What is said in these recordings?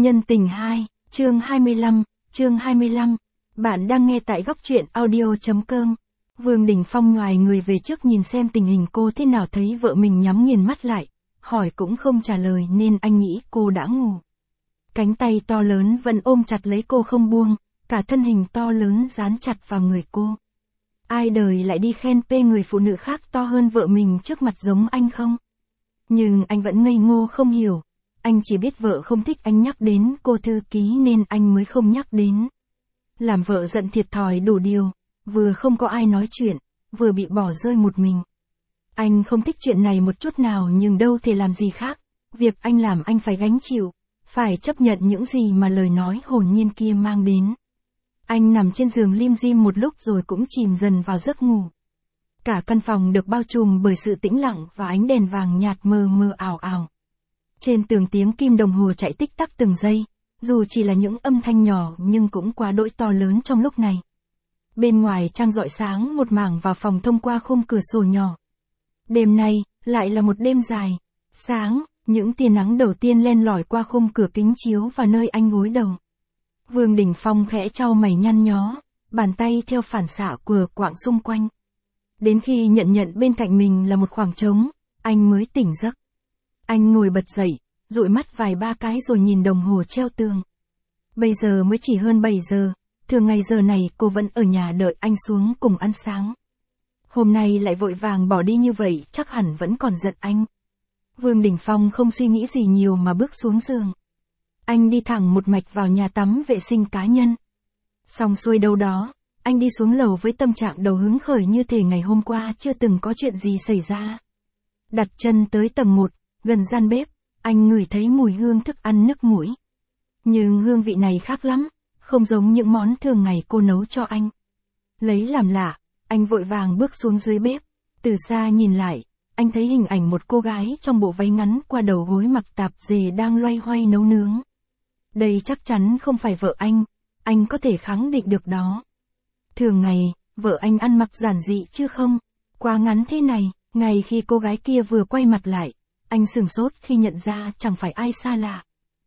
Nhân tình 2, chương 25. Bạn đang nghe tại góc truyện audio.com. Vương Đình Phong ngoài người về trước nhìn xem tình hình cô thế nào, thấy vợ mình nhắm nghiền mắt lại, hỏi cũng không trả lời nên anh nghĩ cô đã ngủ. Cánh tay to lớn vẫn ôm chặt lấy cô không buông, cả thân hình to lớn dán chặt vào người cô. Ai đời lại đi khen pê người phụ nữ khác to hơn vợ mình trước mặt giống anh không? Nhưng anh vẫn ngây ngô không hiểu. Anh chỉ biết vợ không thích anh nhắc đến cô thư ký nên anh mới không nhắc đến. Làm vợ giận thiệt thòi đủ điều, vừa không có ai nói chuyện, vừa bị bỏ rơi một mình. Anh không thích chuyện này một chút nào nhưng đâu thể làm gì khác. Việc anh làm anh phải gánh chịu, phải chấp nhận những gì mà lời nói hồn nhiên kia mang đến. Anh nằm trên giường lim dim một lúc rồi cũng chìm dần vào giấc ngủ. Cả căn phòng được bao trùm bởi sự tĩnh lặng và ánh đèn vàng nhạt mờ mờ ảo ảo. Trên tường tiếng kim đồng hồ chạy tích tắc từng giây, dù chỉ là những âm thanh nhỏ nhưng cũng quá đỗi to lớn trong lúc này. Bên ngoài trăng rọi sáng một mảng vào phòng thông qua khung cửa sổ nhỏ. Đêm nay, lại là một đêm dài. Sáng, những tia nắng đầu tiên len lỏi qua khung cửa kính chiếu vào nơi anh gối đầu. Vương Đình Phong khẽ chau mày nhăn nhó, bàn tay theo phản xạ quờ quạng xung quanh. Đến khi nhận bên cạnh mình là một khoảng trống, anh mới tỉnh giấc. Anh ngồi bật dậy, dụi mắt vài ba cái rồi nhìn đồng hồ treo tường. Bây giờ mới chỉ hơn 7 giờ, thường ngày giờ này cô vẫn ở nhà đợi anh xuống cùng ăn sáng. Hôm nay lại vội vàng bỏ đi như vậy chắc hẳn vẫn còn giận anh. Vương Đình Phong không suy nghĩ gì nhiều mà bước xuống giường. Anh đi thẳng một mạch vào nhà tắm vệ sinh cá nhân. Xong xuôi đâu đó, anh đi xuống lầu với tâm trạng đầu hứng khởi như thể ngày hôm qua chưa từng có chuyện gì xảy ra. Đặt chân tới tầng 1, gần gian bếp, anh ngửi thấy mùi hương thức ăn nức mũi. Nhưng hương vị này khác lắm, không giống những món thường ngày cô nấu cho anh. Lấy làm lạ, anh vội vàng bước xuống dưới bếp. Từ xa nhìn lại, anh thấy hình ảnh một cô gái trong bộ váy ngắn qua đầu gối mặc tạp dề đang loay hoay nấu nướng. Đây chắc chắn không phải vợ anh có thể khẳng định được đó. Thường ngày, vợ anh ăn mặc giản dị chứ không, quá ngắn thế này. Ngay khi cô gái kia vừa quay mặt lại, anh sửng sốt khi nhận ra chẳng phải ai xa lạ.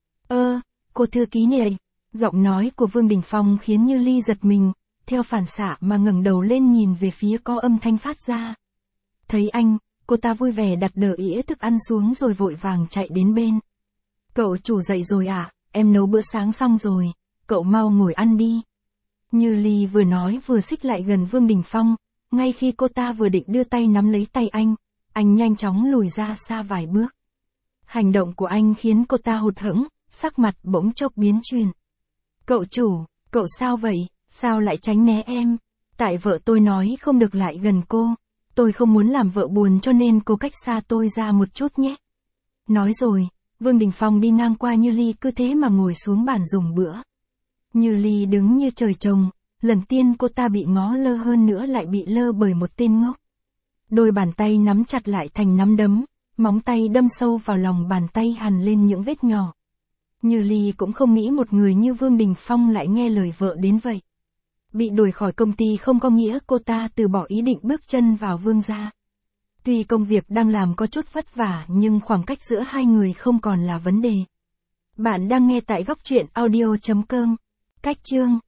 Cô thư ký này. Giọng nói của Vương Đình Phong khiến Như Ly giật mình, theo phản xạ mà ngẩng đầu lên nhìn về phía có âm thanh phát ra. Thấy anh, cô ta vui vẻ đặt đỡ ĩa thức ăn xuống rồi vội vàng chạy đến bên. Cậu chủ dậy rồi à, em nấu bữa sáng xong rồi, cậu mau ngồi ăn đi. Như Ly vừa nói vừa xích lại gần Vương Đình Phong, ngay khi cô ta vừa định đưa tay nắm lấy tay anh nhanh chóng lùi ra xa vài bước. Hành động của anh khiến cô ta hụt hẫng, sắc mặt bỗng chốc biến chuyển. Cậu chủ, cậu sao vậy, sao lại tránh né em? Tại vợ tôi nói không được lại gần cô, tôi không muốn làm vợ buồn cho nên cô cách xa tôi ra một chút nhé. Nói rồi, Vương Đình Phong đi ngang qua Như Ly cứ thế mà ngồi xuống bàn dùng bữa. Như Ly đứng như trời trồng, lần tiên cô ta bị ngó lơ hơn nữa lại bị lơ bởi một tên ngốc. Đôi bàn tay nắm chặt lại thành nắm đấm, móng tay đâm sâu vào lòng bàn tay hằn lên những vết nhỏ. Như Ly cũng không nghĩ một người như Vương Đình Phong lại nghe lời vợ đến vậy. Bị đuổi khỏi công ty không có nghĩa cô ta từ bỏ ý định bước chân vào Vương gia. Tuy công việc đang làm có chút vất vả nhưng khoảng cách giữa hai người không còn là vấn đề. Bạn đang nghe tại góc truyện audio.com. Cách chương